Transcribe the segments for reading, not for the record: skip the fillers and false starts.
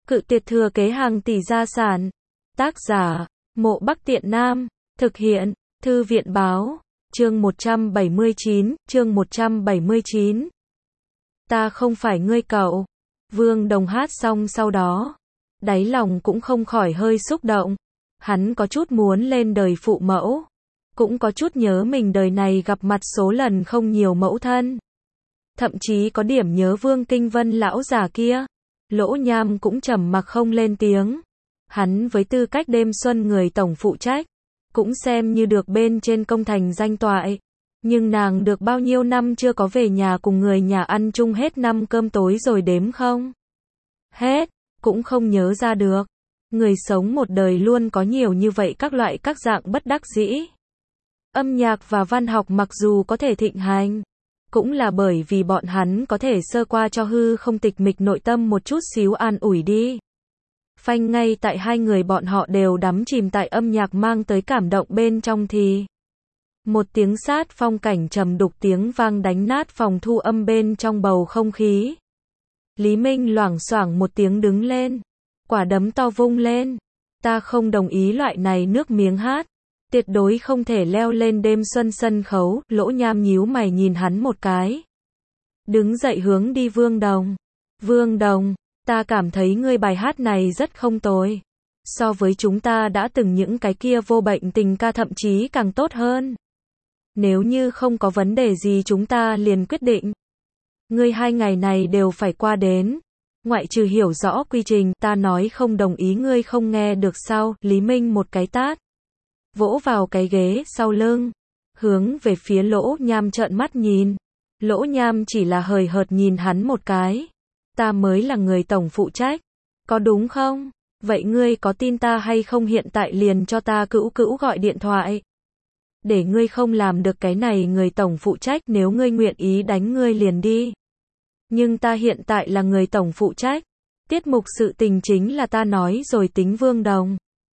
Cự tuyệt thừa kế hàng tỷ gia sản. Tác giả, Mộ Bắc Tiện Nam. Thực hiện, Thư viện báo. Chương 179. Ta không phải ngươi cậu. Vương Đồng hát xong sau đó, đáy lòng cũng không khỏi hơi xúc động. Hắn có chút muốn lên đời phụ mẫu, cũng có chút nhớ mình đời này gặp mặt số lần không nhiều mẫu thân. Thậm chí có điểm nhớ Vương Kinh Vân lão già kia. Lỗ Nham cũng trầm mặc không lên tiếng. Hắn với tư cách đêm xuân người tổng phụ trách, cũng xem như được bên trên công thành danh toại. Nhưng nàng được bao nhiêu năm chưa có về nhà cùng người nhà ăn chung hết năm cơm tối rồi đếm không? Hết, cũng không nhớ ra được. Người sống một đời luôn có nhiều như vậy các loại các dạng bất đắc dĩ. Âm nhạc và văn học mặc dù có thể thịnh hành, cũng là bởi vì bọn hắn có thể sơ qua cho hư không tịch mịch nội tâm một chút xíu an ủi đi. Phanh ngay tại hai người bọn họ đều đắm chìm tại âm nhạc mang tới cảm động bên trong thì một tiếng sát phong cảnh trầm đục tiếng vang đánh nát phòng thu âm bên trong bầu không khí. Lý Minh loảng xoảng một tiếng đứng lên, quả đấm to vung lên. Ta không đồng ý loại này nước miếng hát. Tuyệt đối không thể leo lên đêm xuân sân khấu. Lỗ Nham nhíu mày nhìn hắn một cái. Đứng dậy hướng đi Vương Đồng. Vương Đồng, ta cảm thấy ngươi bài hát này rất không tồi. So với chúng ta đã từng những cái kia vô bệnh tình ca thậm chí càng tốt hơn. Nếu như không có vấn đề gì chúng ta liền quyết định. Ngươi 2 ngày này đều phải qua đến. Ngoại trừ hiểu rõ quy trình, ta nói không đồng ý ngươi không nghe được sao? Lý Minh một cái tát, vỗ vào cái ghế sau lưng, hướng về phía Lỗ Nham trợn mắt nhìn. Lỗ Nham chỉ là hời hợt nhìn hắn một cái. Ta mới là người tổng phụ trách, có đúng không? Vậy ngươi có tin ta hay không hiện tại liền cho ta cữu gọi điện thoại. Để ngươi không làm được cái này người tổng phụ trách, nếu ngươi nguyện ý đánh ngươi liền đi. Nhưng ta hiện tại là người tổng phụ trách. Tiết mục sự tình chính là ta nói rồi tính. Vương Đồng.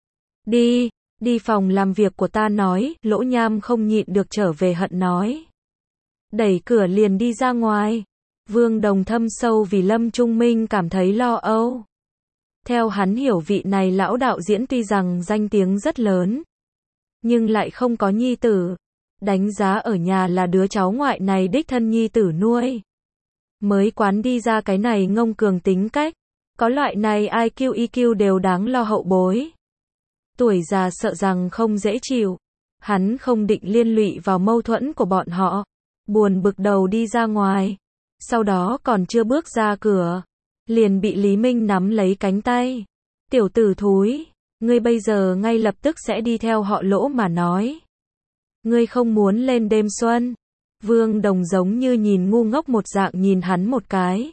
Đi phòng làm việc của ta nói. Lỗ Nham không nhịn được trở về hận nói. Đẩy cửa liền đi ra ngoài. Vương Đồng thâm sâu vì Lâm Trung Minh cảm thấy lo âu. Theo hắn hiểu vị này lão đạo diễn tuy rằng danh tiếng rất lớn, nhưng lại không có nhi tử. Đánh giá ở nhà là đứa cháu ngoại này đích thân nhi tử nuôi. Mới quán đi ra cái này ngông cường tính cách. Có loại này IQ EQ đều đáng lo hậu bối. Tuổi già sợ rằng không dễ chịu. Hắn không định liên lụy vào mâu thuẫn của bọn họ. Buồn bực đầu đi ra ngoài. Sau đó còn chưa bước ra cửa, liền bị Lý Minh nắm lấy cánh tay. Tiểu tử thúi, ngươi bây giờ ngay lập tức sẽ đi theo họ Lỗ mà nói. Ngươi không muốn lên đêm xuân. Vương Đồng giống như nhìn ngu ngốc một dạng nhìn hắn một cái.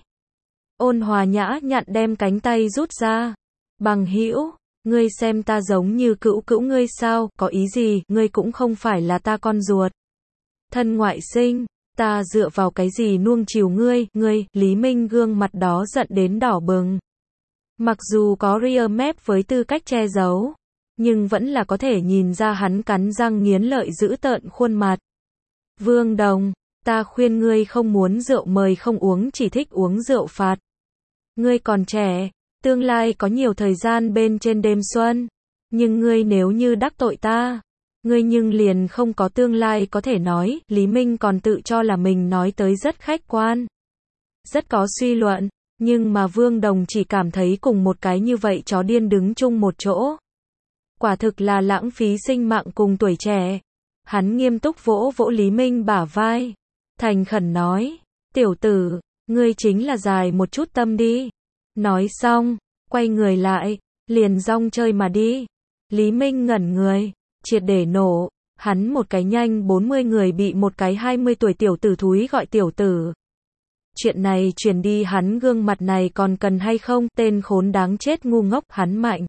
Ôn hòa nhã nhặn đem cánh tay rút ra. Bằng hữu, ngươi xem ta giống như cữu ngươi sao? Có ý gì? Ngươi cũng không phải là ta con ruột. Thân ngoại sinh, ta dựa vào cái gì nuông chiều ngươi? Lý Minh gương mặt đó giận đến đỏ bừng. Mặc dù có rear map với tư cách che giấu, nhưng vẫn là có thể nhìn ra hắn cắn răng nghiến lợi dữ tợn khuôn mặt. Vương Đồng, ta khuyên ngươi không muốn rượu mời không uống, chỉ thích uống rượu phạt. Ngươi còn trẻ, tương lai có nhiều thời gian bên trên đêm xuân. Nhưng ngươi nếu như đắc tội ta, ngươi nhưng liền không có tương lai có thể nói. Lý Minh còn tự cho là mình nói tới rất khách quan, rất có suy luận. Nhưng mà Vương Đồng chỉ cảm thấy cùng một cái như vậy chó điên đứng chung một chỗ. Quả thực là lãng phí sinh mạng cùng tuổi trẻ. Hắn nghiêm túc vỗ Lý Minh bả vai. Thành khẩn nói. Tiểu tử, ngươi chính là dài một chút tâm đi. Nói xong, quay người lại, liền rong chơi mà đi. Lý Minh ngẩn người, triệt để nổ. Hắn một cái nhanh 40 người bị một cái 20 tuổi tiểu tử thúi gọi tiểu tử. Chuyện này truyền đi hắn gương mặt này còn cần hay không? Tên khốn đáng chết ngu ngốc. Hắn mạnh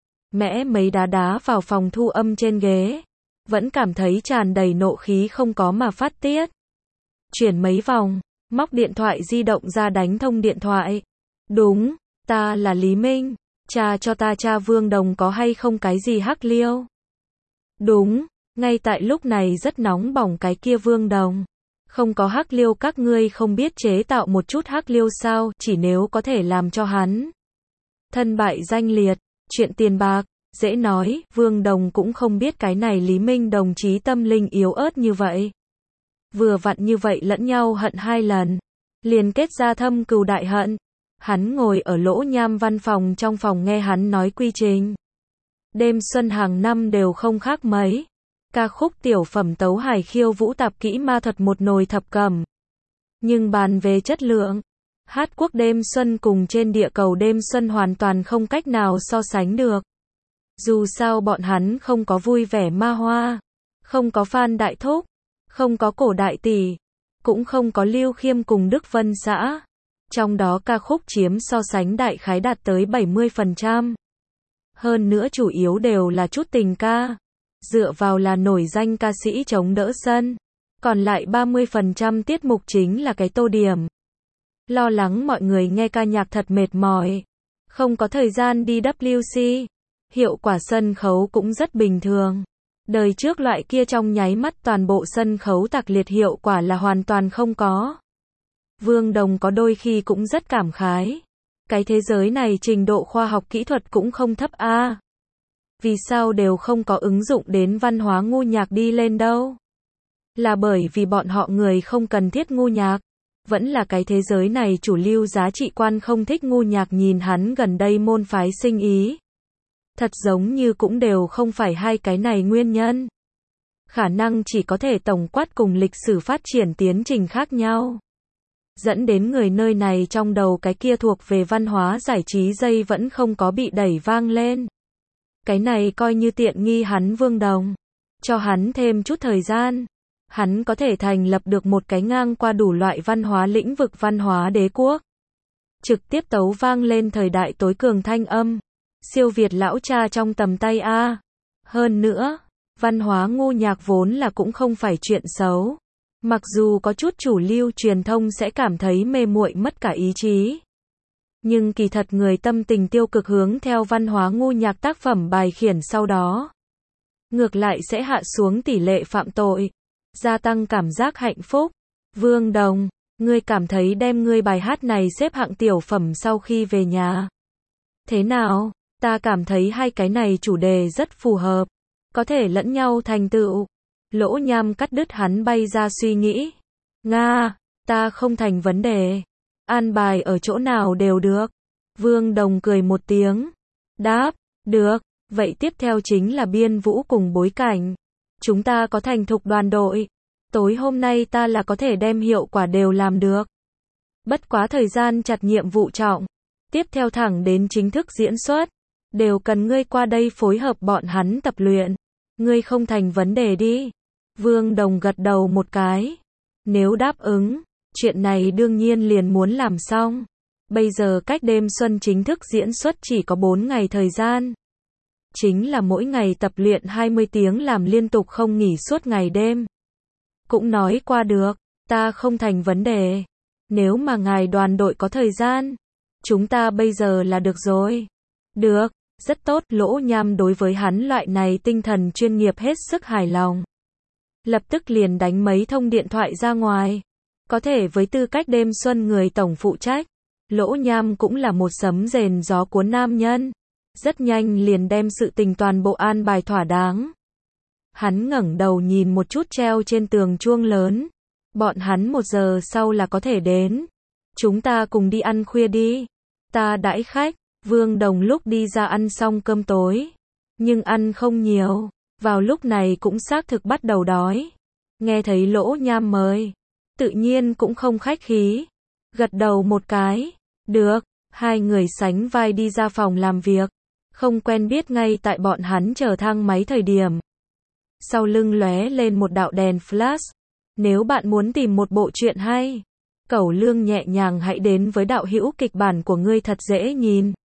mẽ mấy đá vào phòng thu âm trên ghế. Vẫn cảm thấy tràn đầy nộ khí không có mà phát tiết. Chuyển mấy vòng, móc điện thoại di động ra đánh thông điện thoại. Đúng, ta là Lý Minh. Cha cho ta cha Vương Đồng có hay không cái gì hắc liêu? Đúng, ngay tại lúc này rất nóng bỏng cái kia Vương Đồng. Không có hắc liêu, các ngươi không biết chế tạo một chút hắc liêu sao? Chỉ nếu có thể làm cho hắn thân bại danh liệt, chuyện tiền bạc, dễ nói, Vương Đồng cũng không biết cái này Lý Minh đồng chí tâm linh yếu ớt như vậy. Vừa vặn như vậy lẫn nhau hận 2 lần, liền kết ra thâm cừu đại hận. Hắn ngồi ở Lỗ Nham văn phòng trong phòng nghe hắn nói quy trình. Đêm xuân hàng năm đều không khác mấy. Ca khúc tiểu phẩm tấu hài khiêu vũ tạp kỹ ma thuật một nồi thập cẩm. Nhưng bàn về chất lượng, hát quốc đêm xuân cùng trên địa cầu đêm xuân hoàn toàn không cách nào so sánh được. Dù sao bọn hắn không có vui vẻ ma hoa, không có Phan Đại Thúc, không có Cổ Đại Tỷ, cũng không có Lưu Khiêm cùng Đức Vân Xã. Trong đó ca khúc chiếm so sánh đại khái đạt tới 70%. Hơn nữa chủ yếu đều là chút tình ca, dựa vào là nổi danh ca sĩ chống đỡ sân. Còn lại 30% tiết mục chính là cái tô điểm. Lo lắng mọi người nghe ca nhạc thật mệt mỏi, không có thời gian đi WC. Hiệu quả sân khấu cũng rất bình thường. Đời trước loại kia trong nháy mắt toàn bộ sân khấu tạc liệt hiệu quả là hoàn toàn không có. Vương Đồng có đôi khi cũng rất cảm khái. Cái thế giới này trình độ khoa học kỹ thuật cũng không thấp a. Vì sao đều không có ứng dụng đến văn hóa ngu nhạc đi lên đâu? Là bởi vì bọn họ người không cần thiết ngu nhạc. Vẫn là cái thế giới này chủ lưu giá trị quan không thích ngu nhạc. Nhìn hắn gần đây môn phái sinh ý. Thật giống như cũng đều không phải hai cái này nguyên nhân. Khả năng chỉ có thể tổng quát cùng lịch sử phát triển tiến trình khác nhau. Dẫn đến người nơi này trong đầu cái kia thuộc về văn hóa giải trí dây vẫn không có bị đẩy vang lên. Cái này coi như tiện nghi hắn Vương Đồng. Cho hắn thêm chút thời gian. Hắn có thể thành lập được một cái ngang qua đủ loại văn hóa lĩnh vực văn hóa đế quốc. Trực tiếp tấu vang lên thời đại tối cường thanh âm. Siêu việt lão cha trong tầm tay a. Hơn nữa, văn hóa ngu nhạc vốn là cũng không phải chuyện xấu. Mặc dù có chút chủ lưu truyền thông sẽ cảm thấy mê muội mất cả ý chí. Nhưng kỳ thật người tâm tình tiêu cực hướng theo văn hóa ngu nhạc tác phẩm bài khiển sau đó. Ngược lại sẽ hạ xuống tỷ lệ phạm tội. Gia tăng cảm giác hạnh phúc. Vương Đồng, ngươi cảm thấy đem ngươi bài hát này xếp hạng tiểu phẩm sau khi về nhà. Thế nào? Ta cảm thấy hai cái này chủ đề rất phù hợp. Có thể lẫn nhau thành tựu. Lỗ Nham cắt đứt hắn bay ra suy nghĩ. Nga, ta không thành vấn đề. An bài ở chỗ nào đều được. Vương Đồng cười một tiếng. Đáp, được, vậy tiếp theo chính là biên vũ cùng bối cảnh. Chúng ta có thành thục đoàn đội. Tối hôm nay ta là có thể đem hiệu quả đều làm được. Bất quá thời gian chặt nhiệm vụ trọng. Tiếp theo thẳng đến chính thức diễn xuất. Đều cần ngươi qua đây phối hợp bọn hắn tập luyện. Ngươi không thành vấn đề đi. Vương Đồng gật đầu một cái. Nếu đáp ứng, chuyện này đương nhiên liền muốn làm xong. Bây giờ cách đêm xuân chính thức diễn xuất chỉ có 4 ngày thời gian. Chính là mỗi ngày tập luyện 20 tiếng làm liên tục không nghỉ suốt ngày đêm. Cũng nói qua được, ta không thành vấn đề. Nếu mà ngài đoàn đội có thời gian, chúng ta bây giờ là được rồi. Được, rất tốt. Lỗ Nham đối với hắn loại này tinh thần chuyên nghiệp hết sức hài lòng. Lập tức liền đánh mấy thông điện thoại ra ngoài. Có thể với tư cách đêm xuân người tổng phụ trách, Lỗ Nham cũng là một sấm rền gió cuốn nam nhân. Rất nhanh liền đem sự tình toàn bộ an bài thỏa đáng. Hắn ngẩng đầu nhìn một chút treo trên tường chuông lớn. Bọn hắn 1 giờ sau là có thể đến. Chúng ta cùng đi ăn khuya đi. Ta đãi khách. Vương Đồng lúc đi ra ăn xong cơm tối. Nhưng ăn không nhiều. Vào lúc này cũng xác thực bắt đầu đói. Nghe thấy Lỗ Nham mời. Tự nhiên cũng không khách khí. Gật đầu một cái. Được. Hai người sánh vai đi ra phòng làm việc. Không quen biết ngay tại bọn hắn chờ thang máy thời điểm. Sau lưng lóe lên một đạo đèn flash. Nếu bạn muốn tìm một bộ truyện hay, Cẩu Lương nhẹ nhàng hãy đến với đạo hữu kịch bản của ngươi thật dễ nhìn.